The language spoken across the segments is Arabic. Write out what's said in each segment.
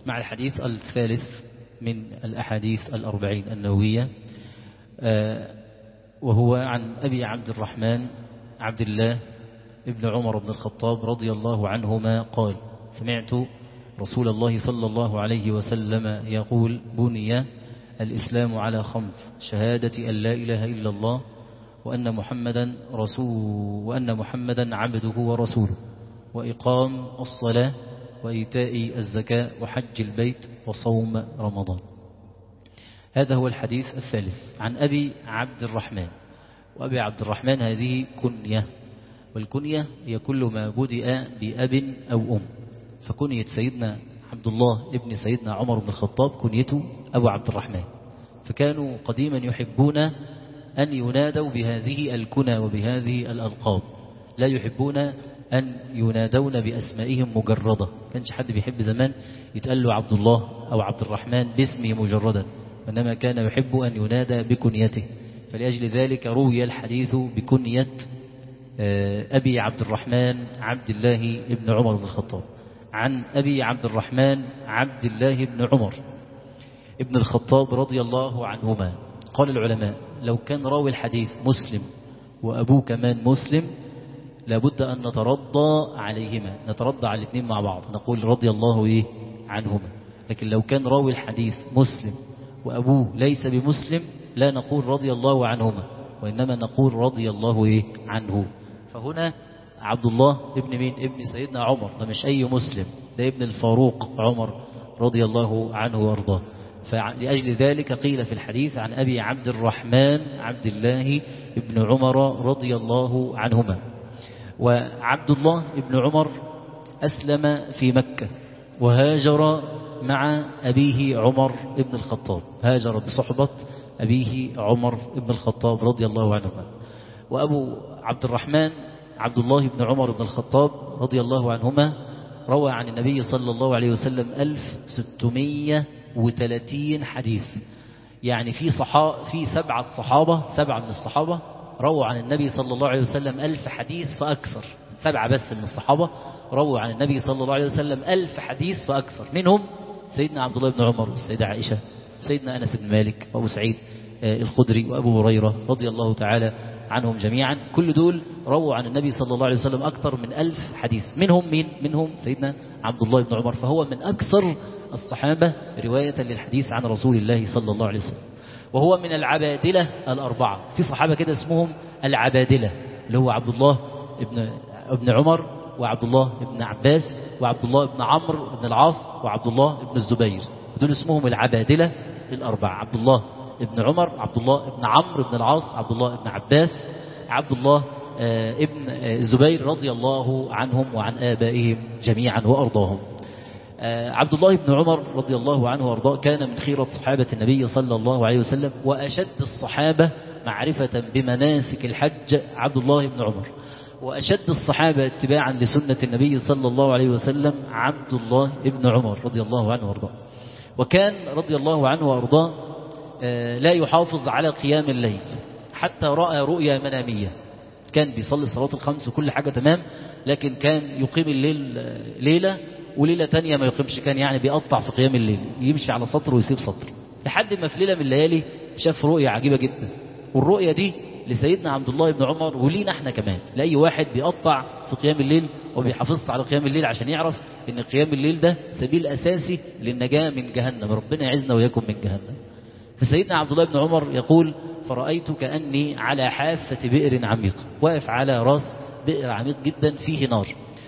مع الحديث الثالث من الأحاديث الأربعين النووية، وهو عن أبي عبد الرحمن عبد الله ابن عمر بن الخطاب رضي الله عنهما قال: سمعت رسول الله صلى الله عليه وسلم يقول: بني الإسلام على 5: شهادة أن لا إله إلا الله وأن محمدا عبده ورسوله، وإقام الصلاة، وإيتاء الزكاة، وحج البيت، وصوم رمضان. هذا هو الحديث الثالث عن أبي عبد الرحمن. وأبي عبد الرحمن هذه كنية، والكنية هي كل ما بدأ بأب أو أم. فكنية سيدنا عبد الله ابن سيدنا عمر بن الخطاب كنيته أبو عبد الرحمن، فكانوا قديما يحبون أن ينادوا بهذه الكنى وبهذه الألقاب، لا يحبون أن ينادون بأسمائهم مجردة. كانش حد بيحب زمان يتقال له عبد الله أو عبد الرحمن باسمه مجردا، وإنما كان يحب أن ينادى بكنيته. فلأجل ذلك روي الحديث بكنية أبي عبد الرحمن عبد الله بن عمر بن الخطاب، عن أبي عبد الرحمن عبد الله بن عمر ابن الخطاب رضي الله عنهما. قال العلماء: لو كان راوي الحديث مسلم وأبوه كمان مسلم لابد أن نترضى عليهما، نترضى على الاثنين مع بعض، نقول رضي الله عنهما. لكن لو كان راوي الحديث مسلم وأبوه ليس بمسلم لا نقول رضي الله عنهما، وإنما نقول رضي الله عنه. فهنا عبد الله ابن مين؟ ابن سيدنا عمر، ده مش أي مسلم، ده ابن الفاروق عمر رضي الله عنه وارضاه. فلأجل ذلك قيل في الحديث عن أبي عبد الرحمن عبد الله ابن عمر رضي الله عنهما. وعبد الله ابن عمر أسلم في مكة وهاجر مع أبيه عمر ابن الخطاب، هاجر بصحبة أبيه عمر ابن الخطاب رضي الله عنهما. وأبو عبد الرحمن عبد الله بن عمر بن الخطاب رضي الله عنهما روى عن النبي صلى الله عليه وسلم 1630 حديث. يعني في 7 من الصحابة رووا عن النبي صلى الله عليه وسلم 1000 حديث فأكثر. 7 بس من الصحابة رووا عن النبي صلى الله عليه وسلم 1000 حديث فأكثر، منهم سيدنا عبد الله بن عمر والسيدة عائشة وسيدنا أنس بن مالك وأبو سعيد الخدري وأبو هريرة رضي الله تعالى عنهم جميعا. كل دول رووا عن النبي صلى الله عليه وسلم أكثر من 1000 حديث. منهم سيدنا عبد الله بن عمر، فهو من أكثر الصحابة رواية للحديث عن رسول الله صلى الله عليه وسلم. وهو من العبادلة الأربعة. في صحابة كده اسمهم العبادلة، اللي هو عبد الله ابن عمر، وعبد الله ابن عباس، وعبد الله ابن عمرو بن العاص، وعبد الله ابن الزبير. دول اسمهم العبادلة الأربعة: عبد الله ابن عمر، عبد الله ابن عمرو بن العاص، عبد الله ابن عباس، عبد الله ابن الزبير رضي الله عنهم وعن آبائهم جميعا وأرضاهم. عبد الله بن عمر رضي الله عنه وارضاه كان من خيرة صحابة النبي صلى الله عليه وسلم، وأشد الصحابة معرفة بمناسك الحج عبد الله بن عمر، وأشد الصحابة اتباعا لسنة النبي صلى الله عليه وسلم عبد الله بن عمر رضي الله عنه وارضاه. وكان رضي الله عنه وارضاه لا يحافظ على قيام الليل حتى رأى رؤيا منامية. كان بيصلي صلاة الخمس وكل حاجة تمام، لكن كان يقيم الليل ليلة وليلة تانية ما يقيمش، كان يعني بيقطع في قيام الليل، يمشي على سطر ويسيب سطر، لحد ما في ليلة من الليالي شاف رؤية عجيبة جدا. والرؤية دي لسيدنا عبد الله بن عمر ولينا احنا كمان، لأي واحد بيقطع في قيام الليل وبيحافظ على قيام الليل، عشان يعرف ان قيام الليل ده سبيل أساسي للنجاة من جهنم. ربنا يعزنا وياكم من جهنم. فسيدنا عبد الله بن عمر يقول: فرأيت كأني على حافة بئر عميق، واقف على راس بئر عميق جدا فيه نار،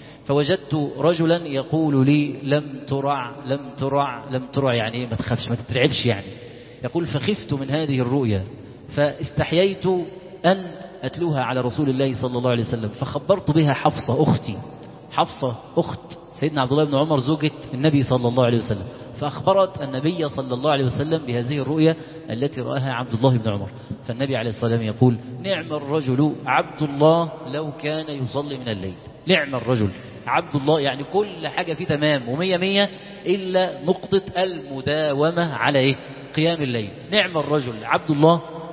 فوجدت رجلا يقول لي: لم ترع لم ترع لم ترع، يعني ما تخافش ما تترعبش يعني. يقول: فخفت من هذه الرؤيا فاستحييت أن أتلوها على رسول الله صلى الله عليه وسلم، فخبرت بها حفصة أختي. حفصة أخت سيدنا عبد الله بن عمر زوجة النبي صلى الله عليه وسلم، فأخبرت النبي صلى الله عليه وسلم بهذه الرؤيا التي رآها عبد الله بن عمر. فالنبي عليه الصلاة والسلام يقول: نعم الرجل عبد الله لو كان يصلي من الليل. نعم الرجل عبد الله، يعني كل حاجة فيه تمام ومية مية إلا نقطة المداومة على قيام الليل. نعم الرجل عبد الله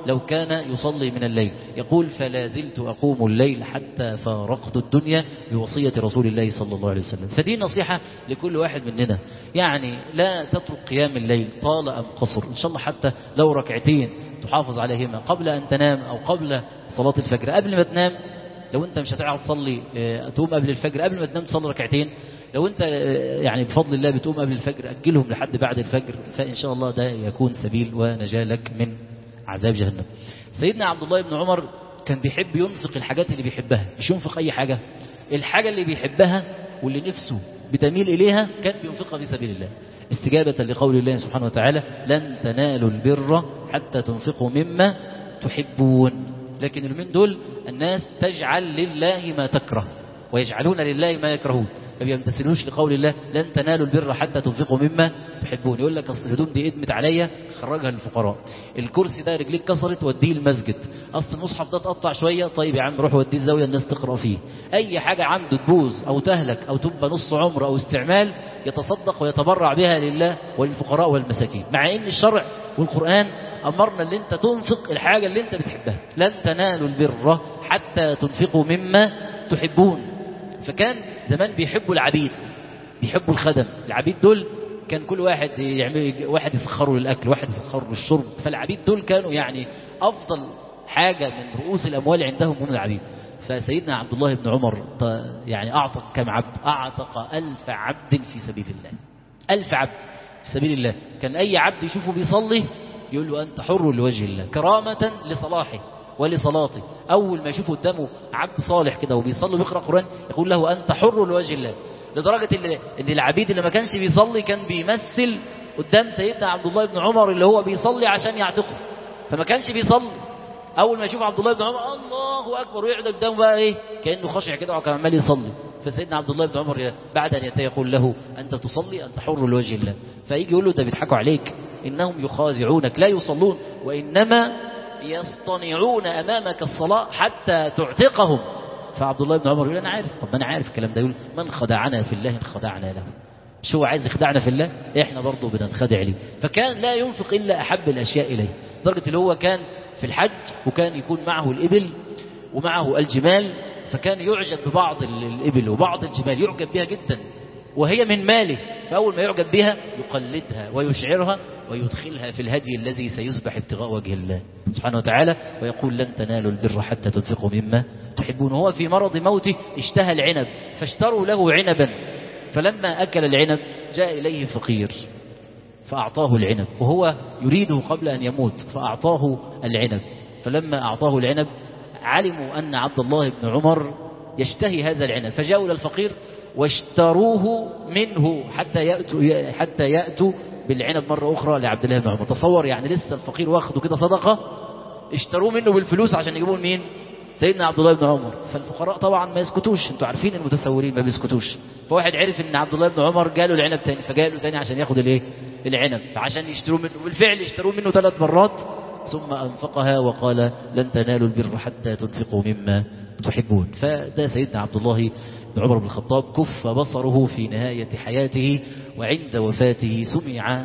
لو كان يصلي من الليل. يقول فلا زلت أقوم الليل حتى فارقت الدنيا بوصية رسول الله صلى الله عليه وسلم. فدي نصيحة لكل واحد مننا، يعني لا تترك قيام الليل طال أم قصر، إن شاء الله حتى لو ركعتين تحافظ عليهما قبل أن تنام أو قبل صلاة الفجر. قبل ما تنام لو أنت مش هتعرف تصلي تقوم قبل الفجر، قبل ما تنام تصلي ركعتين. لو أنت يعني بفضل الله بتقوم قبل الفجر أجلهم لحد بعد الفجر، فإن شاء الله ده يكون سبيل ونجاة لك من عذاب جهنم. سيدنا عبد الله بن عمر كان بيحب ينفق الحاجات اللي بيحبها، مش ينفق أي حاجة، الحاجة اللي بيحبها واللي نفسه بتميل إليها كان بينفقها في سبيل الله، استجابة لقول الله سبحانه وتعالى لن تنالوا البر حتى تنفقوا مما تحبون. لكن اليومين دول الناس تجعل لله ما تكره ويجعلون لله ما يكرهون، ما بيمتثلوش لقول الله لن تنالوا البر حتى تنفقوا مما تحبون. يقول لك اصل الهدوم دي ادمت عليا خرجها للفقراء، الكرسي ده رجليك كسرت وديه المسجد، اصل المصحف ده اتقطع شويه، طيب يا عم روح وديه الزاويه الناس تقرا فيه. اي حاجه عنده تبوظ او تهلك او تبقى نص عمر او استعمال يتصدق ويتبرع بها لله وللفقراء والمساكين، مع ان الشرع والقران امرنا ان انت تنفق الحاجه اللي انت بتحبها. لن تنالوا البر حتى تنفقوا مما تحبون. فكان زمان بيحبوا العبيد، بيحبوا الخدم. العبيد دول كان كل واحد يعمل، واحد يسخره للأكل، واحد يسخره للشرب، فالعبيد دول كانوا يعني أفضل حاجة من رؤوس الأموال عندهم هم العبيد. فسيدنا عبد الله بن عمر يعني أعتق كم عبد؟ أعتق 1000 عبد في سبيل الله. 1000 عبد في سبيل الله. كان أي عبد يشوفه بيصلي يقول له أنت حر لوجه الله، كرامة لصلاحه ولصلاته. أول ما يشوفه قدامه عبد صالح كده وبيصلي وبيقرأ قرآن يقول له أنت حر لوجه الله. لدرجة إن العبيد اللي ما كانش بيصلي كان بيمثل قدام سيدنا عبد الله بن عمر اللي هو بيصلي عشان يعتقه، فما كانش بيصلي. أول ما يشوف عبد الله بن عمر الله أكبر ويقعد قدامه بقى إيه كأنه خاشع كده وكان عمال يصلي. فسيدنا عبد الله بن عمر بعد أن ينتهي يقول له أنت تصلي أنت حر لوجه الله. فيجي يقول له ده بيضحكوا عليك، إنهم يخادعونك لا يصلون وإنما يصطنعون أمامك الصلاة حتى تعتقهم. فعبد الله بن عمر يقول أنا عارف، طب أنا عارف الكلام ده، يقول من خدعنا في الله انخدعنا له. مش هو عايز يخدعنا في الله، إحنا برضه بننخدع ليه. فكان لا ينفق إلا أحب الأشياء إليه، لدرجة اللي هو كان في الحج وكان يكون معه الإبل ومعه الجمال، فكان يعجب ببعض الإبل وبعض الجمال، يعجب بها جدا وهي من ماله، فأول ما يعجب بها يقلدها ويشعرها ويدخلها في الهدي الذي سيذبح ابتغاء وجه الله سبحانه وتعالى، ويقول لن تنالوا البر حتى تنفقوا مما تحبون. وهو في مرض موته اشتهى العنب فاشتروا له عنبا، فلما أكل العنب جاء إليه فقير فأعطاه العنب وهو يريده قبل أن يموت، فأعطاه العنب. فلما أعطاه العنب علموا أن عبد الله بن عمر يشتهي هذا العنب، فجاءوا إلى الفقير واشتروه منه حتى يأتوا بالعنب مرة أخرى لعبد الله بن عمر. تصور يعني لسه الفقير واخده كده صدقة، اشتروه منه بالفلوس عشان يجيبوه مين؟ سيدنا عبد الله بن عمر. فالفقراء طبعا ما يسكتوش، انتوا عارفين المتسولين ما بيسكتوش. فواحد عرف ان عبد الله بن عمر جاله العنب تاني، فجاء له تاني عشان ياخد الايه؟ العنب، عشان يشتروه منه. بالفعل اشتروه منه 3 مرات ثم أنفقها وقال لن تنالوا البر حتى تنفقوا مما تحبون. فده سيدنا عبد الله بن عمر بن الخطاب كف بصره في نهاية حياته، وعند وفاته سمع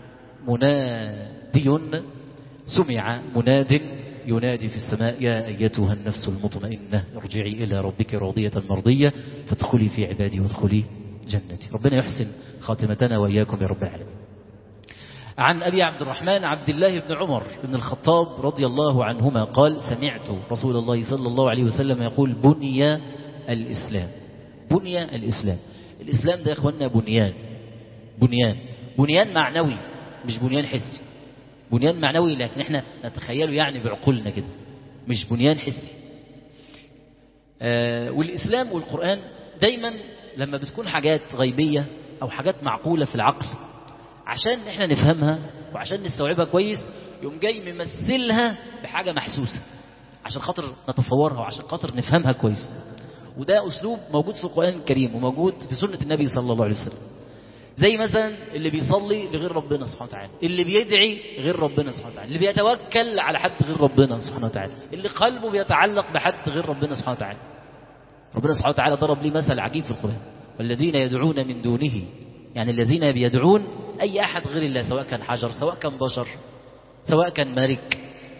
مناد ينادي في السماء يا أيتها النفس المطمئنة ارجعي إلى ربك راضية مرضية فادخلي في عبادي وادخلي جنتي. ربنا يحسن خاتمتنا وإياكم يا رب العالمين. عن أبي عبد الرحمن عبد الله بن عمر بن الخطاب رضي الله عنهما قال سمعت رسول الله صلى الله عليه وسلم يقول بني الإسلام. بني الإسلام. الإسلام ده يا إخواننا بنيان معنوي مش بنيان حسي. بنيان معنوي لكن احنا نتخيله يعني بعقولنا كده، مش بنيان حسي. والإسلام والقرآن دايما لما بتكون حاجات غيبية أو حاجات معقولة في العقل عشان احنا نفهمها وعشان نستوعبها كويس يوم جاي ممثلها بحاجة محسوسة عشان خاطر نتصورها وعشان خاطر نفهمها كويس. وده أسلوب موجود في القرآن الكريم وموجود في سنة النبي صلى الله عليه وسلم. زي مثلا اللي بيصلي لغير ربنا سبحانه وتعالى، اللي بيدعي غير ربنا سبحانه وتعالى، اللي بيتوكل على حد غير ربنا سبحانه وتعالى، اللي قلبه بيتعلق بحد غير ربنا سبحانه وتعالى. ربنا سبحانه وتعالى ضرب لي مثل عجيب في القرآن، والذين يدعون من دونه، يعني الذين بيدعون أي أحد غير الله، سواء كان حجر سواء كان بشر سواء كان ملك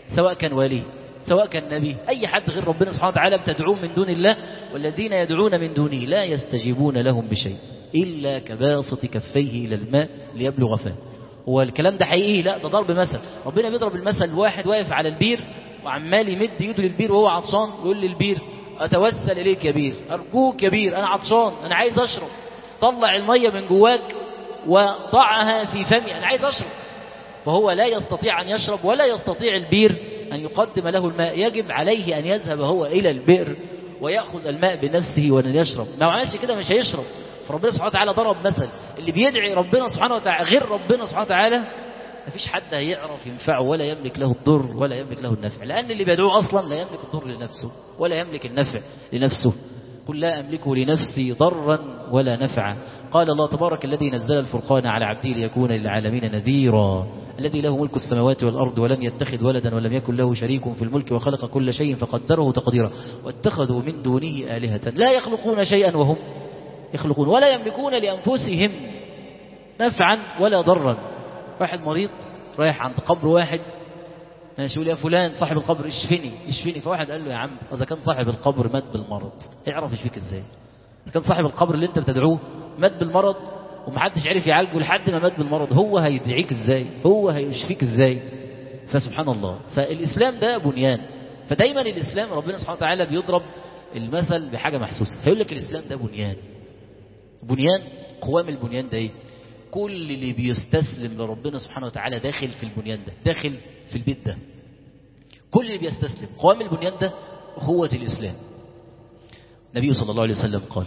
سواء كان ولي سواء كان نبي، أي حد غير ربنا سبحانه وتعالى بتدعوه من دون الله، والذين يدعون من دونه لا يستجيبون لهم بشيء إلا كباسط كفيه إلى الماء ليبلغ فاه. هو الكلام ده حقيقي؟ لا، ده ضرب مثل. ربنا بيضرب المثل واحد واقف على البير وعمال يمد يده للبير وهو عطشان، يقول للبير أتوسل إليك يا بير، أرجوك يا بير، أنا عطشان، أنا عايز أشرب، طلع المية من جواك وضعها في فمي، أنا عايز أشرب. فهو لا يستطيع أن يشرب ولا يستطيع البير أن يقدم له الماء، يجب عليه أن يذهب هو إلى البئر ويأخذ الماء بنفسه وأن يشرب. ما عملش كده مش هيشرب. فربنا سبحانه وتعالى ضرب مثل اللي بيدعي ربنا سبحانه وتعالى غير ربنا سبحانه وتعالى مفيش حد هيعرف ينفعه ولا يملك له الضر ولا يملك له النفع، لأن اللي بيدعوه أصلا لا يملك الضر لنفسه ولا يملك النفع لنفسه. قل لا أملك لنفسي ضرا ولا نفعا. قال الله تبارك الذي نزل الفرقان على عبده ليكون للعالمين نذيرا، الذي له ملك السماوات والأرض ولم يتخذ ولدا ولم يكن له شريك في الملك وخلق كل شيء فقدره تقديرا واتخذوا من دونه آلهة لا يخلقون شيئا وهم يخلقون ولا يملكون لأنفسهم نفعا ولا ضرا. واحد مريض رايح عند قبر واحد، ماشي، يقول يا فلان صاحب القبر اشفني. فواحد قال له يا عم إذا كان صاحب القبر مات بالمرض يعرف يشفيك ازاي؟ إذا كان صاحب القبر اللي انت بتدعوه مات بالمرض ومحدش عرف يعالجه لحد ما مات بالمرض، هو هيدعيك ازاي؟ هو هيشفيك ازاي؟ فسبحان الله. فالإسلام ده بنيان. فدايما الإسلام ربنا سبحانه وتعالى بيضرب المثل بحاجة محسوسة، فيقول لك الإسلام ده بنيان. قوام البنيان ده ايه؟ كل اللي بيستسلم لربنا سبحانه وتعالى داخل في البنيان ده، داخل في البيت ده. كل اللي بيستسلم، قوام البنيان ده أخوة الإسلام. النبي صلى الله عليه وسلم قال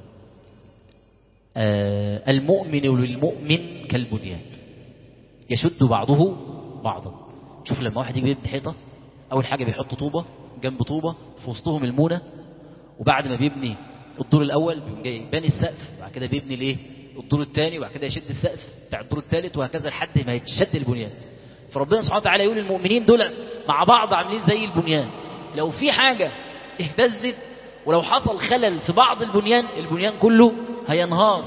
المؤمن للمؤمن كالبنيان يشد بعضه بعضا. شوف لما واحد يجي يبني حيطة، أول حاجة بيحط طوبة جنب طوبة في وسطهم المونة، وبعد ما بيبني الدور الأول بيقوم جاي باني السقف، وبعد كده بيبني الايه الدور الثاني، وبعد كده يشد السقف بتاع الدور الثالث، وهكذا لحد ما يتشد البنيان. فربنا سبحانه وتعالى يقول المؤمنين دول مع بعض عاملين زي البنيان، لو في حاجة اهتزت ولو حصل خلل في بعض البنيان كله هينهار.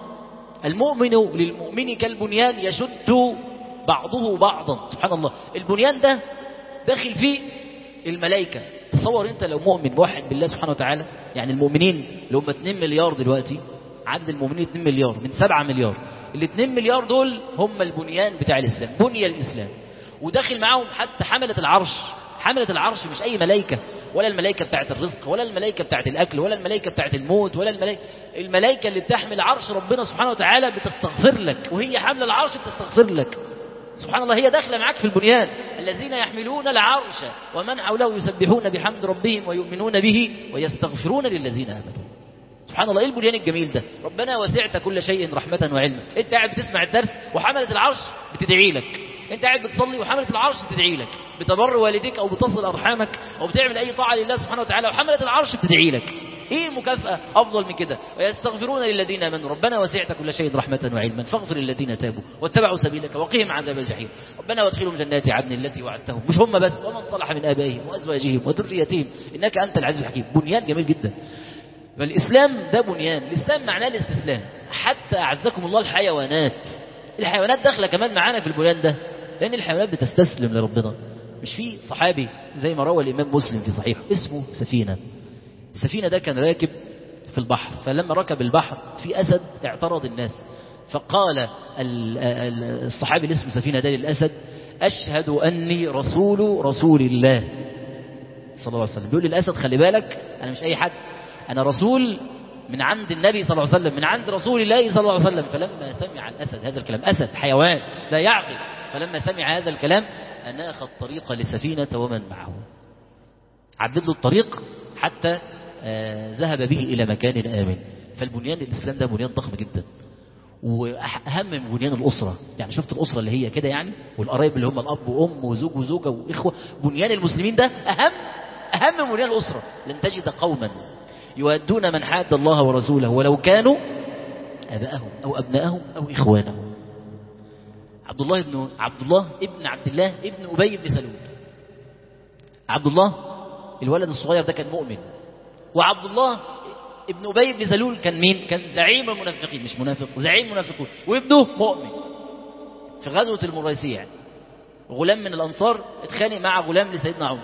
المؤمن للمؤمن كالبنيان يشد بعضه بعضا. سبحان الله. البنيان ده داخل فيه الملائكة. تصور انت لو مؤمن موحد بالله سبحانه وتعالى، يعني المؤمنين اللي هم 2 مليار دلوقتي، عدد المؤمنين 2 مليار من 7 مليار، ال 2 مليار دول هم البنيان بتاع الإسلام، بني الإسلام. وداخل معاهم حتى حملة العرش. حملة العرش مش أي ملائكة، ولا الملائكة بتاعت الرزق، ولا الملائكة بتاعت الأكل، ولا الملائكة بتاعت الموت، ولا الملائكة اللي بتحمل عرش ربنا سبحانه وتعالى بتستغفر لك، وهي حمل العرش بتستغفر لك. سبحان الله. هي داخلة معاك في البنيان. الذين يحملون العرش ومن حوله يسبحون بحمد ربهم ويؤمنون به ويستغفرون للذين آمنوا. سبحان الله. ايه البنيان الجميل ده؟ ربنا وسعت كل شيء رحمة وعلما. انت قاعد بتسمع الدرس وحملة العرش بتدعي لك، انت قاعد بتصلي وحملة العرش بتدعي لك، بتبر والديك او بتصل ارحامك او بتعمل اي طاعة لله سبحانه وتعالى وحملة العرش بتدعي لك. ايه مكافأة افضل من كده؟ ويستغفرون للذين امنوا ربنا وسعت كل شيء رحمة وعلما فاغفر للذين تابوا واتبعوا سبيلك وقهم عذاب الجحيم ربنا وادخلهم جنات عدن التي وعدتهم. مش هم بس، ومن صلح من ابائهم وازواجهم وذريتهم انك انت العزيز الحكيم. بنيان جميل جدا. فالإسلام ده بنيان. الإسلام معناه الاستسلام. حتى أعزكم الله الحيوانات داخلة كمان معانا في البنيان ده، لأن الحيوانات بتستسلم لربنا. مش في صحابي زي ما روى الإمام مسلم في صحيح اسمه سفينة. السفينة ده كان راكب في البحر، فلما ركب البحر في أسد اعترض الناس، فقال الصحابي اللي اسمه سفينة ده للأسد أشهد أني رسول الله صلى الله عليه وسلم. بيقول للأسد خلي بالك أنا مش أي حد، أنا رسول من عند النبي صلى الله عليه وسلم، من عند رسول الله صلى الله عليه وسلم. فلما سمع الأسد هذا الكلام، أسد حيوان لا يعقل، فلما سمع هذا الكلام أناخ الطريق لسفينة ومن معه، عدد له الطريق حتى ذهب به إلى مكان آمن. فالبنيان الإسلام ده بنيان ضخم جدا، وأهم من بنيان الأسرة. يعني شفت الأسرة اللي هي كده يعني، والقرايب اللي هم الأب وأم وزوج وزوجة وإخوة، بنيان المسلمين ده أهم من بنيان الأسرة. لن تجد قوما يؤدون من حاد الله ورسوله ولو كانوا أباءهم أو أبناءهم أو إخوانهم. عبد الله ابن عبد الله ابن أبي بن سلول. عبد الله الولد الصغير ده كان مؤمن، وعبد الله ابن أبي بن سلول كان مين؟ كان زعيم المنافقين، مش منافق، زعيم المنافقين، وابنه مؤمن في غزوة المريسية يعني. غلام من الأنصار اتخانق مع غلام لسيدنا عمر،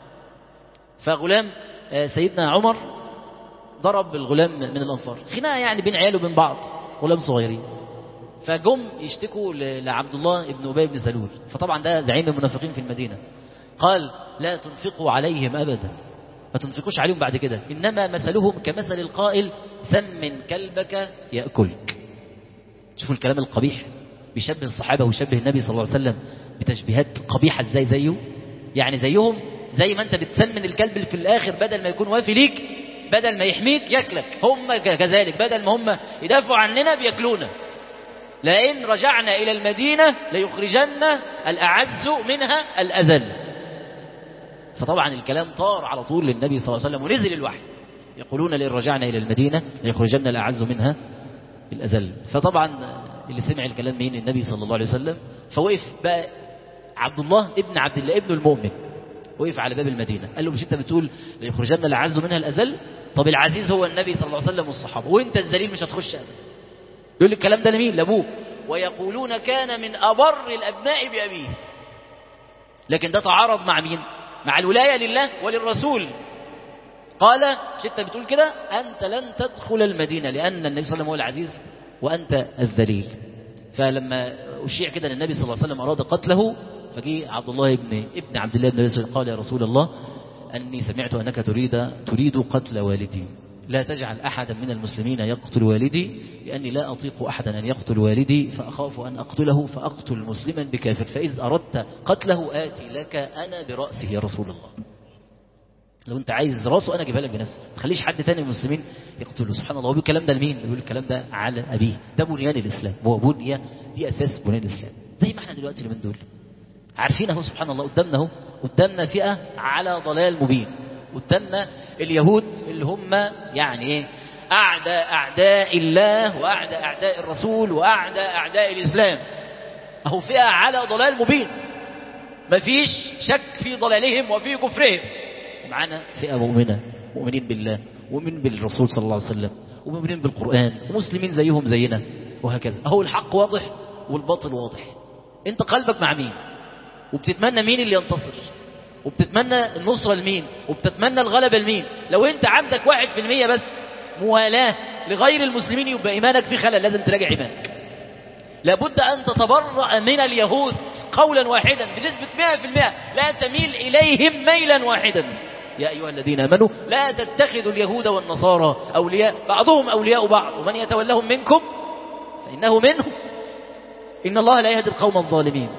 فغلام سيدنا عمر ضرب الغلام من الأنصار، خناقة يعني بين عياله وبين بعض، غلام صغيرين. فجم يشتكوا لعبد الله بن أبي بن سلول، فطبعا ده زعيم المنافقين في المدينة، قال لا تنفقوا عليهم أبدا، ما تنفقوش عليهم بعد كده، إنما مثلهم كمثل القائل سمن كلبك يأكلك. شوفوا الكلام القبيح، بيشبه الصحابة ويشبه النبي صلى الله عليه وسلم بتشبيهات قبيحة ازاي زيه، يعني زيهم، زي ما انت بتسمن الكلب في الآخر بدل ما يكون وافي ليك، بدل ما يحميك ياكلك، هم كذلك بدل ما هم يدافعوا عننا بياكلونا. لئن رجعنا إلى المدينة ليخرجن الأعز منها الأذل. فطبعا الكلام طار على طول للنبي صلى الله عليه وسلم ونزل الوحي، يقولون لئن رجعنا إلى المدينة ليخرجن الأعز منها الأذل. فطبعا اللي سمع الكلام مين؟ النبي صلى الله عليه وسلم. فوقف بقى عبد الله ابن عبد الله ابن المؤمن، وقف على باب المدينة قال له مش انت بتقول ليخرجن الأعز منها الأذل؟ طب العزيز هو النبي صلى الله عليه وسلم والصحابة، وانت الذليل مش هتخش أبدا. يقول الكلام ده لمين؟ لأبوه. ويقولون كان من أبر الأبناء بأبيه. لكن ده تعارض مع مين؟ مع الولاية لله وللرسول. قال مش انت بتقول كده؟ أنت لن تدخل المدينة لأن النبي صلى الله عليه وسلم هو العزيز وأنت الذليل. فلما أشيع كده النبي صلى الله عليه وسلم أراد قتله، فجي عبد الله ابن عبد الله بن مسعود قال يا رسول الله أني سمعت أنك تريد قتل والدي، لا تجعل أحدا من المسلمين يقتل والدي، لأني لا أطيق أحدا أن يقتل والدي، فأخاف أن أقتله فأقتل مسلما بكافر، فإذ أردت قتله آتي لك أنا برأسه يا رسول الله. لو أنت عايز رأسه أنا أجيبها لك بنفسي، ما تخليش حد تاني من المسلمين يقتله. سبحان الله. وبيقول الكلام ده لمين؟ بيقول الكلام ده على أبيه. ده بنيان الإسلام، هو بنية، دي أساس بنيان الإسلام. زي ما احنا دلوقتي من دول عارفين اهو سبحان الله قدامنا فئة على ضلال مبين، قدامنا اليهود اللي هم يعني ايه؟ أعداء الله وأعداء أعداء الرسول وأعداء أعداء الإسلام، اهو فئة على ضلال مبين، مفيش شك في ضلالهم وفي كفرهم. ومعانا فئة مؤمنة، مؤمنين بالله ومؤمنين بالرسول صلى الله عليه وسلم ومؤمنين بالقرآن ومسلمين زيهم زينا، وهكذا. اهو الحق واضح والباطل واضح. انت قلبك مع مين؟ وبتتمنى مين اللي ينتصر؟ وبتتمنى النصرة لمين؟ وبتتمنى الغلبة لمين؟ لو انت عندك 1% بس موالاة لغير المسلمين يبقى إيمانك في خلل، لازم تراجع إيمانك. لابد أن تتبرأ من اليهود قولا واحدا بنسبة 100%، لا تميل إليهم ميلا واحدا. يا أيها الذين آمنوا لا تتخذوا اليهود والنصارى أولياء بعضهم أولياء بعض ومن يتولهم منكم فإنه منهم إن الله لا يهدي القوم الظالمين.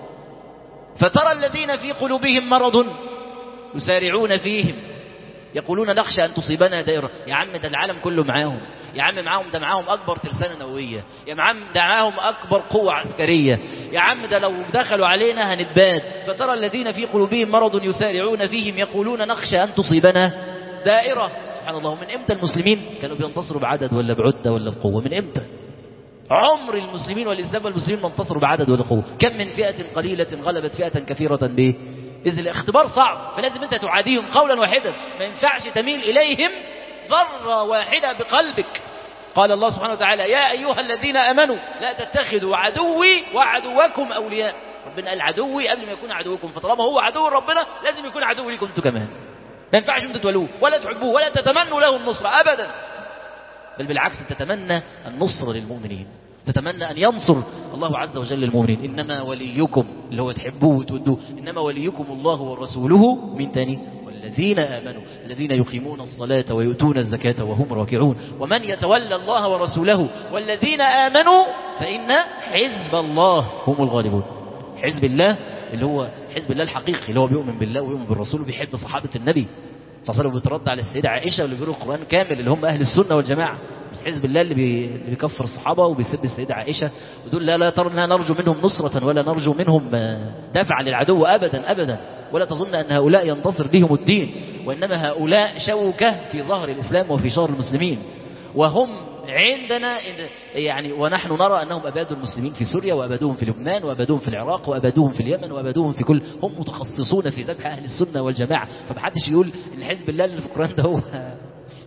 فترى الذين في قلوبهم مرض يسارعون فيهم يقولون نخشى أن تصيبنا دائرة. يا عم ده العالم كله معاهم، يا عم معاهم، ده معاهم أكبر ترسانة نووية، يا عم ده معاهم أكبر قوة عسكرية، يا عم ده لو دخلوا علينا هنباد. فترى الذين في قلوبهم مرض يسارعون فيهم يقولون نخشى أن تصيبنا دائرة. سبحان الله. من إمتى المسلمين كانوا بينتصروا بعدد ولا بعدة ولا بقوة؟ من إمتى؟ عمر المسلمين والإسلام والمسلمين ما انتصروا بعدد ولا قوة. كم من فئة قليلة غلبت فئة كثيرة به. إذ الاختبار صعب، فلازم أنت تعاديهم قولا واحدا، ما ينفعش تميل إليهم ذرة واحدة بقلبك. قال الله سبحانه وتعالى يا أيها الذين آمنوا لا تتخذوا عدوي وعدوكم أولياء. ربنا قال عدوي قبل ما يكون عدوكم، فطالما هو عدو ربنا لازم يكون عدو لكم انتوا كمان. ما ينفعش انتوا تولوه ولا تحبوه ولا تتمنوا له النصرة أبدا، بل بالعكس تتمنى النصر للمؤمنين، تتمنى أن ينصر الله عز وجل المؤمنين. إنما وليكم اللي هو تحبوه وتودوه، إنما وليكم الله ورسوله من تاني والذين آمنوا الذين يقيمون الصلاة ويؤتون الزكاة وهم راكعون. ومن يتولى الله ورسوله والذين آمنوا فإن حزب الله هم الغالبون. حزب الله اللي هو حزب الله الحقيقي، اللي هو بيؤمن بالله ويؤمن بالرسول وبيحب صحابة النبي صلى الله عليه وسلم، وبيترد على السيدة عائشة واللي بيقروا القرآن كامل اللي هم أهل السنة والجماعة. بس حزب الله اللي بيكفر الصحابة وبيسب السيدة عائشة ودول لا نرجو منهم نصرة ولا نرجو منهم دفع للعدو أبدا أبدا، ولا تظن أن هؤلاء ينتصر بهم الدين، وإنما هؤلاء شوكة في ظهر الإسلام وفي شر المسلمين. وهم عندنا يعني ونحن نرى أنهم أبادوا المسلمين في سوريا وأبادوهم في لبنان وأبادوهم في العراق وأبادوهم في اليمن وأبادوهم في كل، هم متخصصون في ذبح أهل السنة والجماعة. فمحدش يقول إن حزب الله اللي في القرآن ده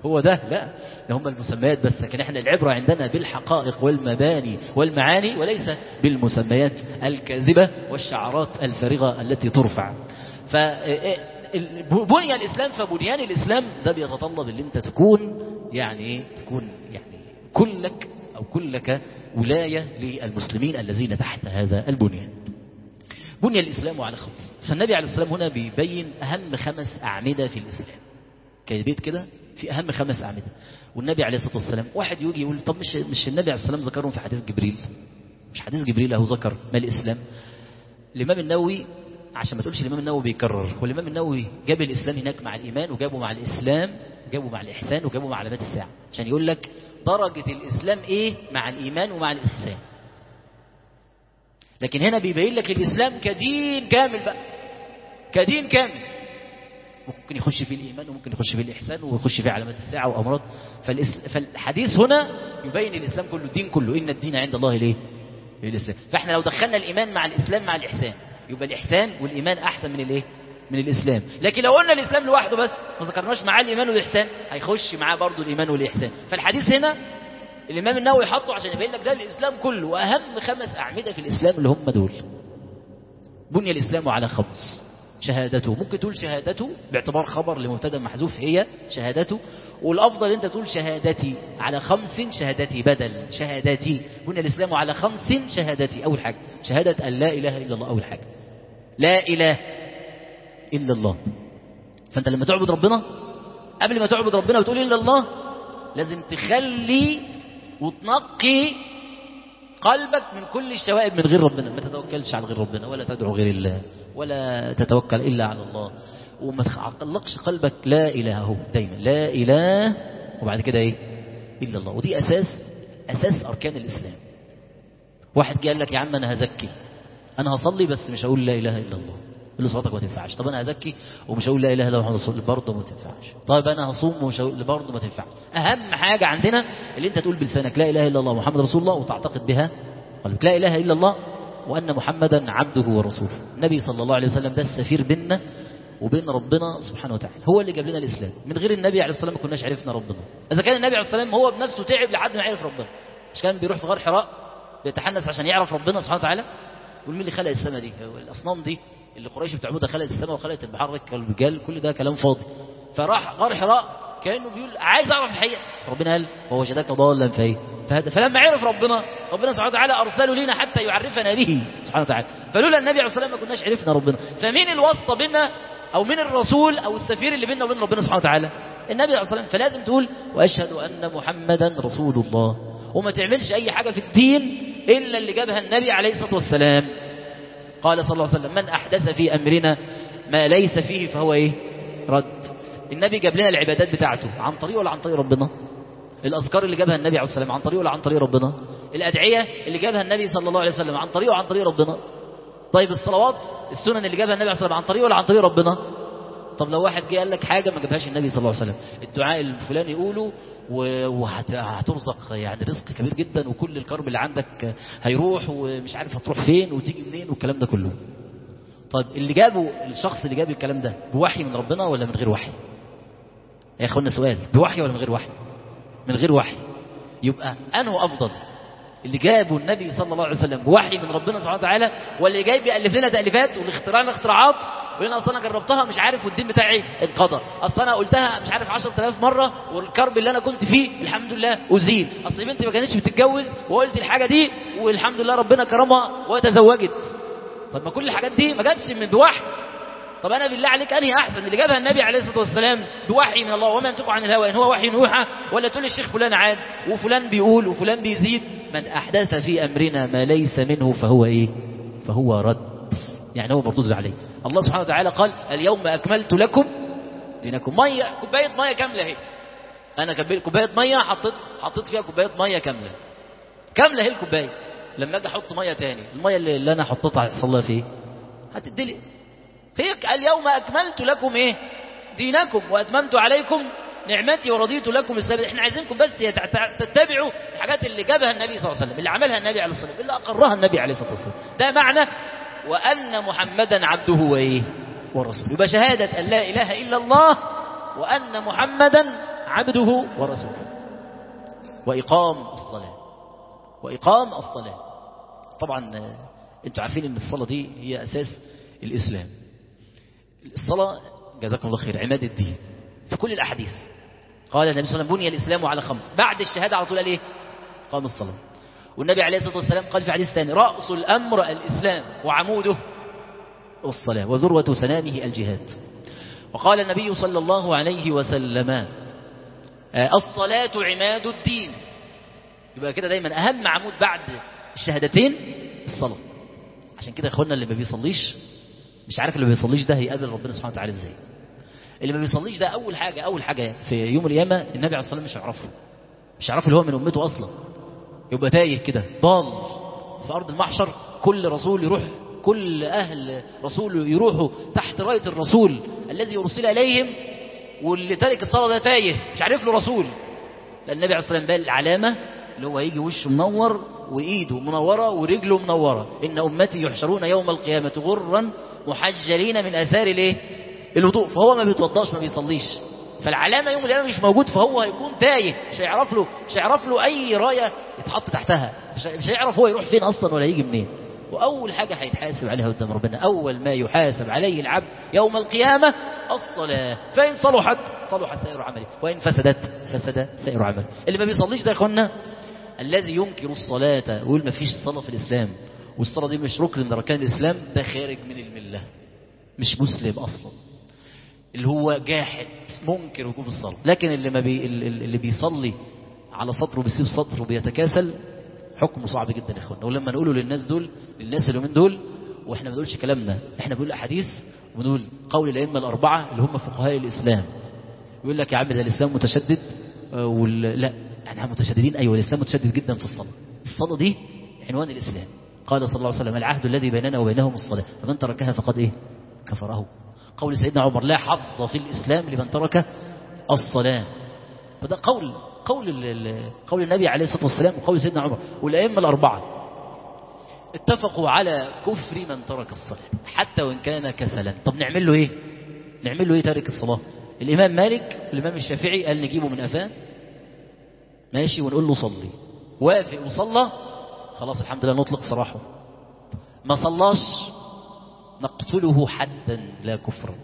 هو ده لا، ده هم المسميات بس، لكن احنا العبرة عندنا بالحقائق والمباني والمعاني وليس بالمسميات الكاذبة والشعارات الفارغة التي ترفع. فبني الإسلام، فبنيان الإسلام ده بيتطلب ان انت تكون يعني كلك أو كلك ولاية للمسلمين الذين تحت هذا البنيان. بني الإسلام على 5. فالنبي عليه السلام هنا بيبين أهم 5 أعمدة في الإسلام. كيبيت كده في أهم 5 أعمدة. والنبي عليه الصلاة والسلام واحد يجي يقول طب مش النبي عليه السلام ذكرهم في حديث جبريل؟ مش حديث جبريل أهو ذكر ما الإسلام؟ الإمام النووي عشان ما تقولش الإمام النووي بيكرر، والإمام النووي جاب الإسلام هناك مع الإيمان، وجابه مع الإسلام، جابه مع الإحسان، وجابه مع علامات الساعة، عشان يقول لك درجة الإسلام إيه مع الإيمان ومع الإحسان. لكن هنا بيبين لك الإسلام كدين كامل بقى، كدين كامل، ممكن يخش فيه الإيمان وممكن يخش فيه الإحسان ويخش فيه علامات الساعة وأمراض. فالحديث هنا يبين الإسلام كله، الدين كله، إن الدين عند الله ليه؟ الإسلام. فإحنا لو دخلنا الإيمان مع الإسلام مع الإحسان يبقى الإحسان والإيمان أحسن من الإيه؟ من الإسلام. لكن لو قلنا الإسلام لوحده بس ما ذكرناش معاه الإيمان والإحسان هيخش معاه برضه الإيمان والإحسان. فالحديث هنا الإمام النووي حطه عشان يبين لك ده الإسلام كله، وأهم 5 أعمدة في الإسلام اللي هم دول. بني الإسلام على 5. شهادته، ممكن تقول شهادته باعتبار خبر لمبتدا محذوف هي شهادته، والأفضل أنت تقول شهادتي على 5. شهادتي بدل شهادتي. بني الإسلام على 5 شهادتي. أول حاجة شهادة أن لا إله إلا الله، أول حاجة لا إله إلا الله. فأنت لما تعبد ربنا قبل ما تعبد ربنا وتقول إلا الله لازم تخلي وتنقي قلبك من كل الشوائب من غير ربنا. ما تتوكلش على غير ربنا، ولا تدعو غير الله، ولا تتوكل إلا على الله، وما تعلقش قلبك لا إله هو دايما لا إله، وبعد كده إيه؟ إلا الله. ودي أساس أركان الإسلام. واحد قال لك يا عم أنا هزكي، أنا هصلي بس مش هقول لا إله إلا الله، اللي صلاتك ما تنفعش. طب أنا هزكي ومش هقول لا إله إلا الله محمد رسول الله، برضه ما تنفعش. طيب أنا هصوم ومش هقول، برضه ما تنفعش. أهم حاجة عندنا اللي أنت تقول بلسانك لا إله إلا الله محمد رسول الله، وتعتقد بها قلبك لا إله إلا الله وأن محمدا عبده ورسوله. النبي صلى الله عليه وسلم ده السفير بيننا وبين ربنا سبحانه وتعالى، هو اللي جاب لنا الإسلام. من غير النبي عليه الصلاة والسلام ما كناش عرفنا ربنا. إذا كان النبي عليه الصلاة والسلام هو بنفسه تعب لحد ما عرف ربنا، مش كان بيروح في غار حراء بيتحنث عشان يعرف ربنا سبحانه وتعالى؟ يقول مين اللي خلق السماء دي؟ الأصنام دي اللي قريش بتعبدها خلقت السماء وخلقت البحر والجبال، كل ده كلام فاضي. فراح غار حراء كأنه بيقول عايز أعرف الحقيقة. ربنا قال ووجدك ضالا فهدى. فلما عرف ربنا سبحانه وتعالى أرسله لنا حتى يعرفنا به سبحانه وتعالى. فلولا النبي عليه الصلاة والسلام ما كناش عرفنا ربنا. فمين الواسطة بيننا أو من الرسول أو السفير اللي بيننا وبين ربنا سبحانه وتعالى؟ النبي عليه الصلاة والسلام. فلازم تقول وأشهد أن محمدا رسول الله، وما تعملش أي حاجة في الدين إلا اللي جابها النبي عليه الصلاة والسلام. قال صلى الله عليه وسلم من أحدث في أمرنا ما ليس فيه فهو إيه؟ رد. النبي جاب لنا العبادات بتاعته عن طريق ولا عن طريق ربنا؟ الأذكار اللي جابها النبي عليه الصلاة والسلام عن طريق ولا عن طريق ربنا؟ الأدعية اللي جابها النبي صلى الله عليه وسلم عن طريق وعن طريق ربنا؟ طيب الصلوات السنن اللي جابها النبي عليه الصلاة والسلام عن طريق ولا عن طريق ربنا؟ طب لو واحد جه قال لك حاجة ما جابهاش النبي صلى الله عليه وسلم، الدعاء الفلاني يقوله وهترزق يعني رزق كبير جدا، وكل الكرب اللي عندك هيروح، ومش عارف هتروح فين وتيجي منين والكلام ده كله. طيب اللي جابه الشخص اللي جاب الكلام ده بوحي من ربنا ولا من غير وحي؟ يا اخوانا سؤال، بوحي ولا من غير وحي؟ من غير وحي. يبقى أنه أفضل اللي جابه النبي صلى الله عليه وسلم بوحي من ربنا سبحانه وتعالى، واللي جاي بيألف لنا تأليفات والاختراع لنا اختراعات ويقول لنا اصل انا جربتها مش عارف والدين بتاعي انقضى، اصل انا قلتها مش عارف 10,000 مره والكرب اللي انا كنت فيه الحمد لله ازيل، اصل بنتي ما كانتش بتتجوز وقلت الحاجه دي والحمد لله ربنا كرمها وتزوجت. طب ما كل الحاجات دي ما جاتش من بوحي. طب انا بالله عليك انهي احسن، اللي جابها النبي عليه الصلاه والسلام بوحي من الله وما ينطق عن الهوى ان هو وحي يوحى، ولا تقول الشيخ فلان عاد وفلان بيقول وفلان بيزيد؟ من احدث في امرنا ما ليس منه فهو ايه؟ فهو رد، يعني هو مردود عليه. الله سبحانه وتعالى قال اليوم اكملت لكم دينكم. ميه، كوبايه ميه كامله اهي، انا كوبايه ميه حطيت فيها كوبايه ميه كامله اهي الكوبايه. لما اجي احط ميه تاني الميه اللي انا حطيتها هيحصل لها فيه هتدلق. هي اليوم اكملت لكم ايه؟ دينكم واتممت عليكم نعمتي ورضيت لكم السبيل. احنا عايزينكم بس تتبعوا الحاجات اللي جابها النبي صلى الله عليه وسلم، اللي عملها النبي عليه الصلاه والسلام، اللي اقرها النبي عليه الصلاه والسلام. ده معنى وان محمدا عبده وايه؟ ورسوله. يبقى شهاده ان لا اله الا الله وان محمدا عبده ورسوله. وإقام الصلاة، وإقام الصلاة. طبعا أنتم عارفين أن الصلاة دي هي أساس الإسلام. الصلاة جزاكم الله خير عماد الدين في كل الأحاديث. قال النبي صلى الله عليه وسلم: بني الإسلام على 5. بعد الشهادة على طول قال إيه؟ قام الصلاة. والنبي عليه الصلاة والسلام قال في حديث ثاني: رأس الأمر الإسلام وعموده الصلاة وذروة سنامه الجهاد. وقال النبي صلى الله عليه وسلم: الصلاة عماد الدين. يبقى كده دايما أهم عمود بعد الشهادتين الصلاة. عشان كده يا اخوانا اللي ما بيصليش مش عارف اللي ما بيصليش ده هيقابل ربنا سبحانه وتعالى ازاي. اللي ما بيصليش ده أول حاجة في يوم القيامة النبي عليه الصلاة والسلام مش هيعرفه اللي هو من أمته أصلا. يبقى تايه كده ضال في أرض المحشر. كل رسول يروح، كل أهل رسول يروحوا تحت راية الرسول الذي أرسل إليهم، واللي تارك الصلاة ده تايه مش عارف له رسول. لأن النبي عليه الصلاة والسلام بال العلامة اللي هو هيجي وشه منور وإيده منورة ورجله منورة: إن أمتي يحشرون يوم القيامة غرا محجلين من آثار الايه؟ الوضوء. فهو ما بيتوضاش ما بيصليش، فالعلامة يوم القيامة مش موجود، فهو هيكون تايه مش هيعرف له أي راية يتحط تحتها، مش هيعرف هو يروح فين أصلا ولا يجي منين. وأول حاجة هيتحاسب عليها قدام ربنا، أول ما يحاسب عليه العبد يوم القيامة الصلاة. فإن صلحت صلح سائر عمله، وإن فسدت فسد سائر عمله. اللي ما بيصليش ده يا اخوانا الذي ينكر الصلاة ويقول ما فيش صلاة في الإسلام والصلاة دي مش ركن من أركان الإسلام، ده خارج من الملة، مش مسلم أصلا. اللي هو جاحد منكر وجوب الصلاة. لكن اللي بيصلي على سطر وبيسيب سطر وبيتكاسل حكمه صعب جدا يا اخوانا. ولما نقوله للناس اللي من دول، واحنا ما بنقولش كلامنا، احنا بنقول احاديث وبنقول قول الائمه الاربعه اللي هم فقهاء الاسلام. يقول لك يا عم ده الاسلام متشدد، لا احنا متشددين. ايوه الاسلام متشدد جدا في الصلاه. الصلاه دي عنوان الاسلام. قال صلى الله عليه وسلم: العهد الذي بيننا وبينهم الصلاه، فمن تركها فقد ايه؟ كفره. قول سيدنا عمر: لا حظ في الاسلام لمن ترك الصلاه. فده قول النبي عليه الصلاة والسلام وقول سيدنا عمر. والأئمة الأربعة اتفقوا على كفر من ترك الصلاة حتى وإن كان كسلا. طب نعمل له إيه تارك الصلاة؟ الإمام مالك والإمام الشافعي قال نجيبه من أفاه ماشي ونقول له صلي. وافق وصلى خلاص الحمد لله نطلق سراحه. ما صلاش نقتله حدا لا كفرا،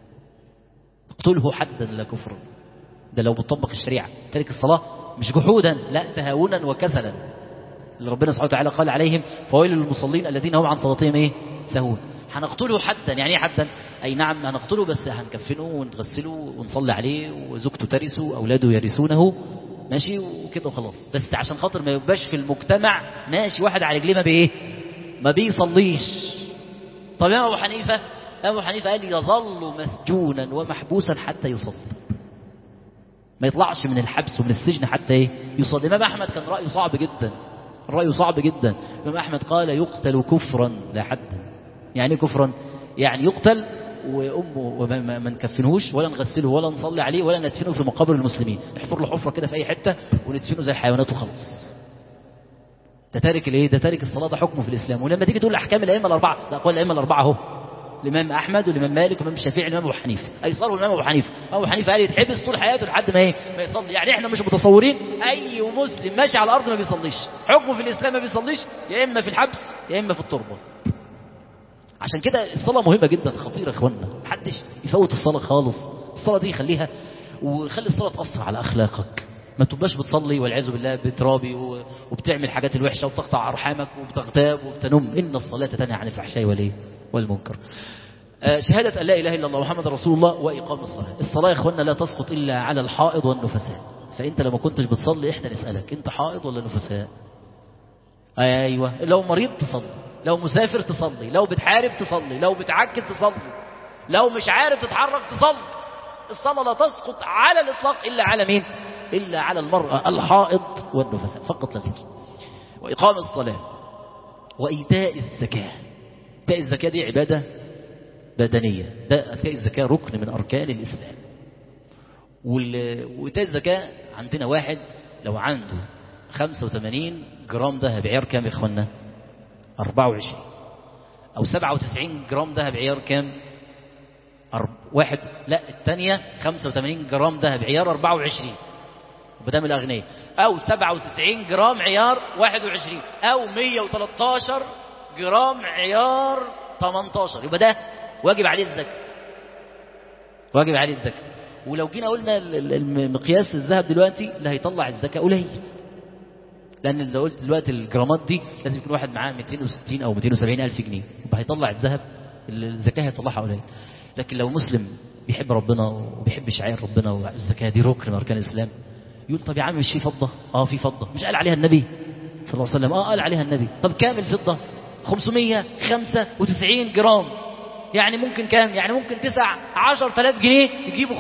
نقتله حدا لا كفرا. ده لو بتطبق الشريعة. تارك الصلاة مش جحودا، لا تهاونا وكسلا، اللي ربنا سبحانه وتعالى قال عليهم: فويل للمصلين الذين هم عن صلاتهم سهون. هنقتله حدا. يعني ايه حدا؟ اي نعم هنقتله بس هنكفنه ونغسله ونصلي عليه وزوجته ترثه واولاده يرثونه ماشي وكده وخلاص. بس عشان خاطر ما يبقاش في المجتمع ماشي واحد على رجليه ما بيصليش. طب يا ابو حنيفة قال: يظل مسجونا ومحبوسا حتى يصلي، ما يطلعش من الحبس ومن السجن حتى يصلي. الإمام أحمد كان رأيه صعب جدا. الإمام أحمد قال: يقتل كفرا لا حدا. يعني كفرا؟ يعني يقتل وأمه ما نكفنهوش ولا نغسله ولا نصلي عليه ولا ندفنه في مقابر المسلمين، نحفر له حفرة كده في أي حتة وندفنه زي الحيوانات وخلاص. ده تارك الصلاة. ده حكمه في الإسلام. ولما تيجي تقول أحكام الأئمة الأربعة، ده أقوال الأئمة الأربعة اهو: الإمام أحمد والإمام مالك والإمام الشافعي والإمام أبو حنيفة. أيسره الإمام أبو حنيفة قال يتحبس طول حياته لحد ما يصلي. يعني إحنا مش متصورين أي مسلم ماشي على الأرض ما بيصليش، حكمه في الإسلام ما بيصليش، يا إما في الحبس يا إما في التربة. عشان كده الصلاة مهمة جدا، خطيرة يا إخوانا. محدش يفوت الصلاة خالص. الصلاة دي خليها، وخلي الصلاة تأثر على أخلاقك. ما تبقاش بتصلي والعياذ بالله بترابي وبتعمل حاجات الوحشة وبتقطع أرحامك وبتغتاب وبتنم. إن الصلاة تنهى عن الفحشاء والمنكر. شهادة أن لا إله إلا الله محمد رسول الله وإقام الصلاة. الصلاة يا إخوانا لا تسقط إلا على الحائض والنفساء. فأنت لما كنتش بتصلي إحنا نسألك: أنت حائض ولا نفساء؟ أيوة. لو مريض تصلي، لو مسافر تصلي، لو بتحارب تصلي، لو بتعكس تصلي، لو مش عارف تتحرك تصلي. الصلاة لا تسقط على الإطلاق إلا على مين؟ إلا على المرأة الحائض والنفساء فقط لا غير. وإقام الصلاة وإيتاء الزكاة. إيتاء الزكاة دي عبادة بدنية. ده إيتاء الزكاة ركن من أركان الإسلام. وإيتاء الزكاة عندنا واحد لو عنده 85 جرام ذهب عيار كام يا إخوانا؟ 24. أو 97 جرام ذهب عيار كام؟ واحد، لا الثانية 85 جرام ذهب عيار 24 بدام الأغنياء، أو 97 جرام عيار 21، أو 113 جرام عيار 18، يبقى ده واجب عليه الزكاة، واجب عليه الزكاة. ولو جينا قلنا مقياس الذهب دلوقتي اللي هيطلع الزكاة قليل، لأن لو قلت دلوقتي الجرامات دي لازم يكون واحد معاه 260 أو 270 ألف جنيه، يبقى هيطلع الذهب الزكاة هيطلعها قليل. لكن لو مسلم بيحب ربنا وبيحب شعائر ربنا والزكاة دي ركن من أركان الإسلام، يقول طب يا عم مش في فضة؟ في فضة، مش قال عليها النبي صلى الله عليه وسلم؟ قال عليها النبي. طب كام الفضة؟ 595 جرام، يعني ممكن كام؟ يعني ممكن 10,000 جنيه يجيبوا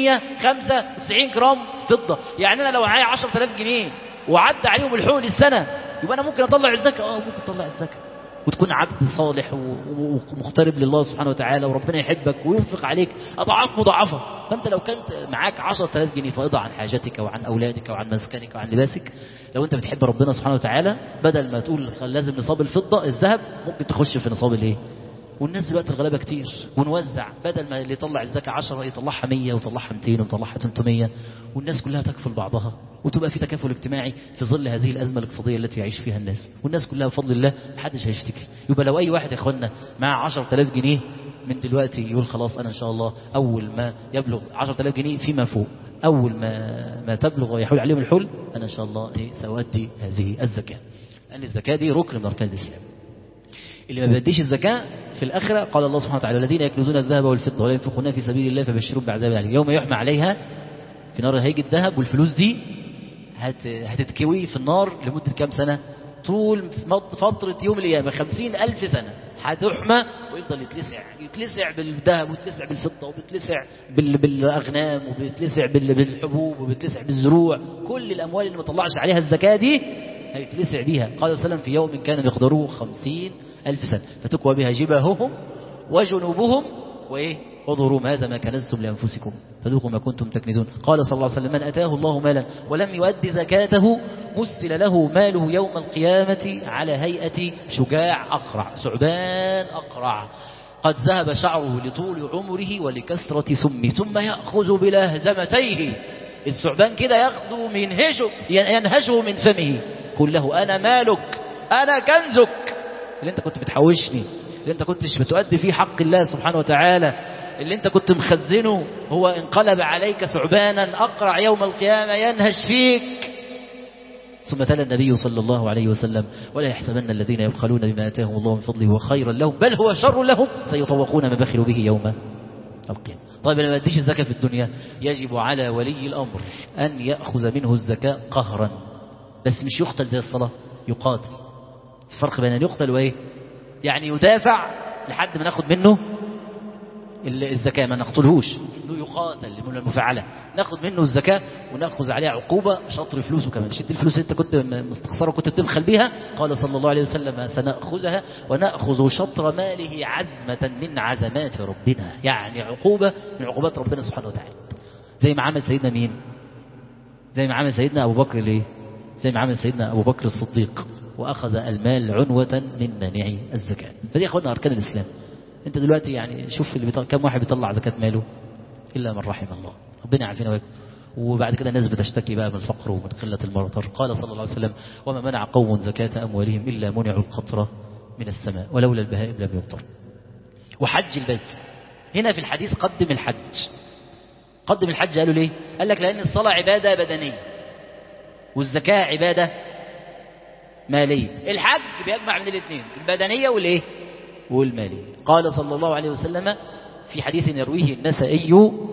595 جرام فضة. يعني أنا لو معايا 10,000 جنيه وعدى عليهم الحول السنة، يبقى أنا ممكن أطلع الزكاة. ممكن تطلع الزكاة وتكون عبد صالح ومقترب لله سبحانه وتعالى، وربنا يحبك وينفق عليك أضعاف مضاعفة. فأنت لو كنت معاك 10,000 جنيه فائضة عن حاجتك وعن أولادك وعن مسكنك وعن لباسك، لو أنت بتحب ربنا سبحانه وتعالى، بدل ما تقول لازم نصاب الفضة الذهب، ممكن تخش في نصاب الايه. والناس دلوقتي الغلابة كتير، ونوزع بدل ما اللي يطلع الزكاة 10 يطلعها 100 ويطلعها 200 ويطلعها 300، والناس كلها تكفل بعضها، وتبقى في تكافل اجتماعي في ظل هذه الأزمة الاقتصادية التي يعيش فيها الناس، والناس كلها بفضل الله محدش هيشتكي. يبقى لو أي واحد يا إخواننا معاه 10,000 جنيه من دلوقتي يقول خلاص أنا إن شاء الله أول ما يبلغ 10,000 جنيه فيما فوق، أول ما تبلغ ويحول عليهم الحول، أنا إن شاء الله سأؤدي هذه الزكاة، لأن الزكاة دي ركن من أركان الإسلام. اللي ما بيديش الزكاة في الآخرة قال الله سبحانه وتعالى: الذين يكنزون الذهب والفضة ولا ينفقونها في سبيل الله فبشرهم بعذاب أليم يوم يحمى عليها في نار. هيجي الذهب والفلوس دي هتتكوي في النار لمدة كام سنة؟ طول فترة يوم القيامة 50,000 سنة هتحمى، ويفضل يتلسع بالذهب ويتلسع بالفضة وبيتلسع بالأغنام وبيتلسع بالحبوب وبيتلسع بالزروع. كل الأموال اللي ما طلعش عليها الزكاة دي هيتلسع بيها. قال صلى الله عليه وسلم: في يوم كان مقداره 50,000 سنة فتكوى بها جباههم وجنوبهم وظهورهم هذا ما كنزتم لأنفسكم فذوقوا ما كنتم تكنزون. قال صلى الله عليه وسلم: من أتاه الله مالا ولم يؤد زكاته مثل له ماله يوم القيامة على هيئة شجاع أقرع، ثعبان أقرع قد ذهب شعره لطول عمره ولكثرة سمه ثم يأخذ بلهزمتيه. الثعبان كده ياخده ينهشه من فمه، قل له: أنا مالك، أنا كنزك اللي انت كنت بتحوشني، اللي انت كنتش بتؤدي فيه حق الله سبحانه وتعالى، اللي انت كنت مخزنه، هو انقلب عليك ثعبانا أقرع يوم القيامة ينهش فيك. ثم تلا النبي صلى الله عليه وسلم: ولا يحسبن الذين يبخلون بما آتاهم الله من فضله هو خيرا لهم بل هو شر لهم سيطوقون ما بخلوا به يوم القيامة. طيب لما يديش الزكاة في الدنيا، يجب على ولي الأمر أن يأخذ منه الزكاة قهرا، بس مش يقتل زي الصلاة، يقاتل. الفرق بين أن يقتل يعني يدافع لحد ما ناخد منه الزكاة، ما نقتلهوش، انه يقاتل من المفاعلة، ناخد منه الزكاة ونأخذ عليها عقوبة شطر فلوسه كمان. شت الفلوس انت كنت مستخسرة وكنت بتبخل بيها، قال صلى الله عليه وسلم: سنأخذها ونأخذ شطر ماله عزمة من عزمات ربنا، يعني عقوبة من عقوبات ربنا سبحانه وتعالى. زي ما عمل سيدنا مين؟ زي ما عمل سيدنا أبو بكر. ليه؟ زي ما عمل سيدنا أبو بكر الصديق، وأخذ المال عنوة من مانع الزكاة. فدي يا أخوانا أركان الإسلام. أنت دلوقتي يعني شوف كم واحد بيطلع زكاة ماله؟ إلا من رحم الله، ربنا يعافينا وياكم. وبعد كده الناس بتشتكي بقى من الفقر ومن قلة المطر. قال صلى الله عليه وسلم: وما منع قوم زكاة أموالهم إلا منعوا القطرة من السماء ولولا البهائم لم يمطر. وحج البيت هنا في الحديث قدم الحج. قدم الحج قالوا ليه؟ قال لك لأن الصلاة عبادة بدنية والزكاة عبادة مالية. الحج بيجمع من الاثنين، البدنية والمالية. قال صلى الله عليه وسلم في حديث يرويه النسائي: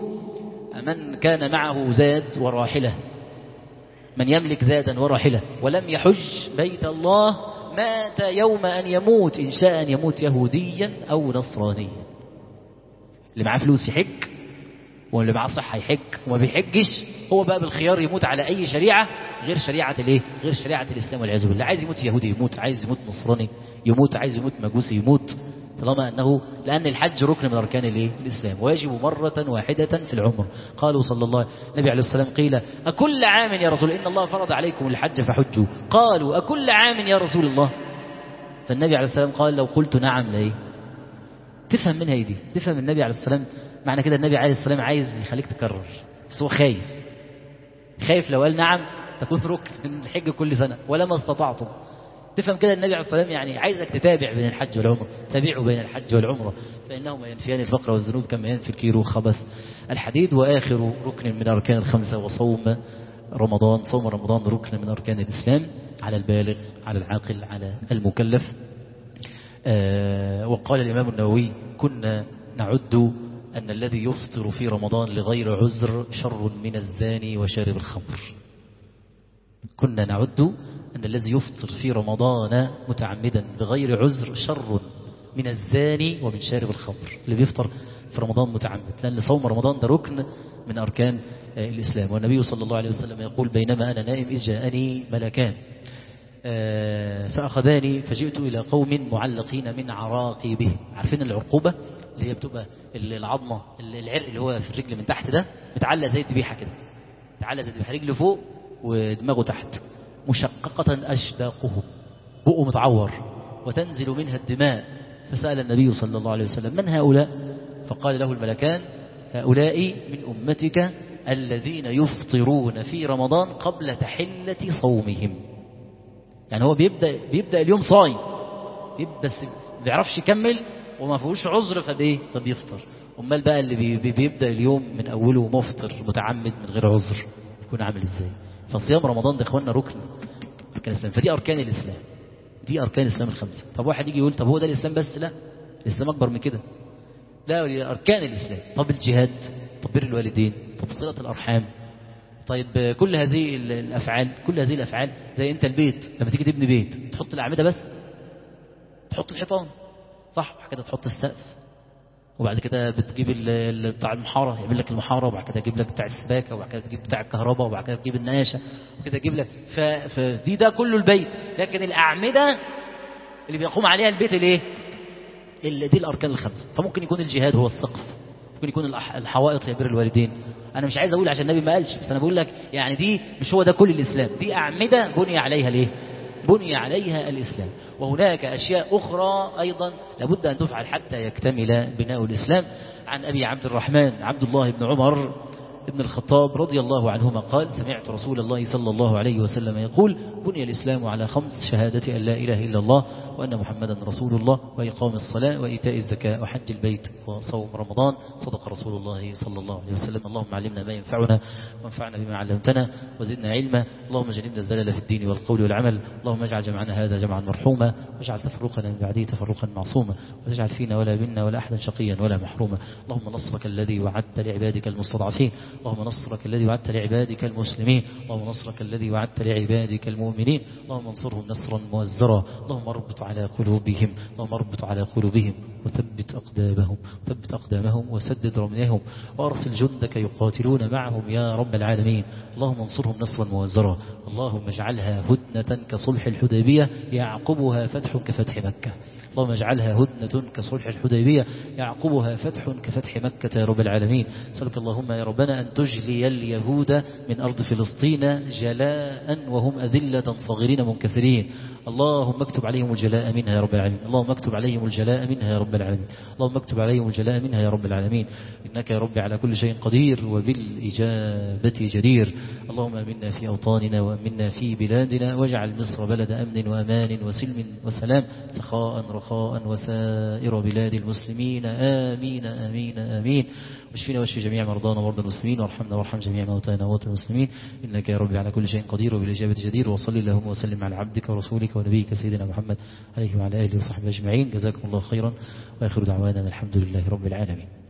من كان معه زاد وراحلة، من يملك زادا وراحلة ولم يحج بيت الله مات يوم أن يموت، إن شاء أن يموت يهوديا أو نصرانيا. اللي معاه فلوس يحج، واللي معاه صحة يحج، وما بيحجش هو بقى بالخيار يموت على أي شريعة غير شريعة غير شريعة الإسلام والعياذ بالله. عايز يموت يهودي يموت، عايز يموت نصراني يموت، عايز يموت مجوسي يموت، طالما أنه لأن الحج ركن من أركان الإسلام ويجب مرة واحدة في العمر. قالوا صلى الله النبي عليه الصلاة والسلام: قيل: أكل عام يا رسول إن الله فرض عليكم الحج فحجوا. قالوا: أكل عام يا رسول الله؟ فالنبي عليه الصلاة والسلام قال: لو قلت نعم تفهم منها دي، تفهم النبي عليه الصلاة والسلام معنى كده النبي عليه الصلاة والسلام عايز يخليك تكرر، بس هو خايف لو قال نعم تكون ركن من الحج كل سنة ولا ما استطعتم. تفهم كده النبي عليه الصلاة والسلام يعني عايزك تتابع بين الحج والعمرة، تابعوا بين الحج والعمرة فإنهما ينفيان الفقر والذنوب كما ينفي الكير خبث الحديد. وآخر ركن من أركان الخمسة وصوم رمضان. صوم رمضان ركن من أركان الإسلام على البالغ على العاقل على المكلف. وقال الإمام النووي كنا نعد أن الذي يفطر في رمضان لغير عذر شر من الزاني وشارب الخمر. كنا نعد أن الذي يفطر في رمضان متعمدا بغير عذر شر من الزاني ومن شارب الخمر، اللي بيفطر في رمضان متعمد، لأن صوم رمضان ده ركن من أركان الإسلام. والنبي صلى الله عليه وسلم يقول بينما أنا نائم إذ جاءني ملكان فأخذاني فجئت إلى قوم معلقين من عراقيبهم. عارفين العرقوبة اللي هي بتبقى العظمة العرق اللي هو في الرجل من تحت ده متعلق زي الذبيحة كده، متعلق زي الذبيحة، رجله فوق ودماغه تحت، مشققة أشداقه، بقه متعور وتنزل منها الدماء. فسأل النبي صلى الله عليه وسلم من هؤلاء؟ فقال له الملكان هؤلاء من أمتك الذين يفطرون في رمضان قبل تحلة صومهم. يعني هو بيبدأ اليوم صايم، بس ما بيعرفش يكمل وما فيهوش عذر فبيفطر. امال بقى اللي بيبدأ اليوم من أوله مفطر متعمد من غير عذر يكون عامل ازاي؟ فصيام رمضان ده اخواننا ركن الإسلام. فدي أركان الإسلام، دي أركان الإسلام الخمسة. طب واحد يجي يقول طب هو ده الإسلام بس؟ لا، الإسلام أكبر من كده. لا، أركان الإسلام. طب الجهاد، طب بر الوالدين، طب صلة الأرحام، طيب كل هذه الأفعال زي أنت البيت لما تيجي تبني بيت تحط الأعمدة بس، تحط الحيطان صح، وبعد كده تحط السقف، وبعد كده بتجيب بتاع المحارة يعمل لك المحارة، وبعد كده تجيب لك بتاع السباكة، وبعد كده تجيب بتاع الكهرباء، وبعد كده تجيب النقاشة، وكده تجيب لك فدي ده كله البيت. لكن الأعمدة اللي بيقوم عليها البيت الايه؟ دي الأركان الخمسة. فممكن يكون الجهاد هو السقف، ممكن يكون الحوائط هي بر الوالدين. أنا مش عايز أقول عشان النبي ما قالش، بس أنا بقول لك يعني دي مش هو ده كل الإسلام، دي أعمدة بني عليها الايه؟ بني عليها الإسلام. وهناك أشياء أخرى أيضا لابد أن تفعل حتى يكتمل بناء الإسلام. عن أبي عبد الرحمن عبد الله بن عمر ابن الخطاب رضي الله عنهما قال سمعت رسول الله صلى الله عليه وسلم يقول بني الإسلام على 5 شهادة أن لا إله إلا الله وأن محمدا رسول الله وإقام الصلاة وإيتاء الزكاة وحج البيت وصوم رمضان. صدق رسول الله صلى الله عليه وسلم. اللهم علمنا ما ينفعنا وانفعنا بما علمتنا وزدنا علما. اللهم جنبنا الزلل في الدين والقول والعمل. اللهم اجعل جمعنا هذا جمعا مرحوما واجعل تفرقنا من بعده تفرقا معصوما وتجعل فينا ولا منا ولا أحدا شقيا ولا محروما. اللهم نصرك الذي وعدت لعبادك المستضعفين. اللهم نصرك الذي وعدت لعبادك المسلمين. اللهم نصرك الذي وعدت لعبادك المؤمنين. اللهم انصرهم نصرا مؤزرا. اللهم اربط على قلوبهم، اللهم اربط على قلوبهم وثبت أقدامهم وسدد رميهم وأرسل جندك يقاتلون معهم يا رب العالمين. اللهم انصرهم نصرا مؤزرا. اللهم اجعلها هدنة كصلح الحديبية يعقبها فتح كفتح مكة. اللهم اجعلها هدنة كصلح الحديبية يعقبها فتح كفتح مكة يا رب العالمين. سألك اللهم يا ربنا أن تجلي اليهود من أرض فلسطين جلاء وهم أذلة صغيرين منكسرين. اللهم اكتب عليهم الجلاء منها يا رب العالمين. اللهم اكتب عليهم الجلاء منها يا رب العالمين. اللهم اكتب عليهم الجلاء منها يا رب العالمين. إنك يا رب على كل شيء قدير وبالإجابة جدير. اللهم أمنا في أوطاننا وأمنا في بلادنا واجعل مصر بلد أمن وأمان وسلم وسلام سخاء رخاء وسائر بلاد المسلمين آمين آمين آمين. واشفينا واشفي جميع مرضانا ومرضى المسلمين وارحمنا وارحم جميع موتانا وموتى المسلمين. إنك يا رب على كل شيء قدير وبالإجابة جدير. وصلي اللهم وسلم على عبدك ورسولك ونبيك سيدنا محمد عليه وعلى آله وصحبه أجمعين. جزاكم الله خيرا وآخر دعوانا الحمد لله رب العالمين.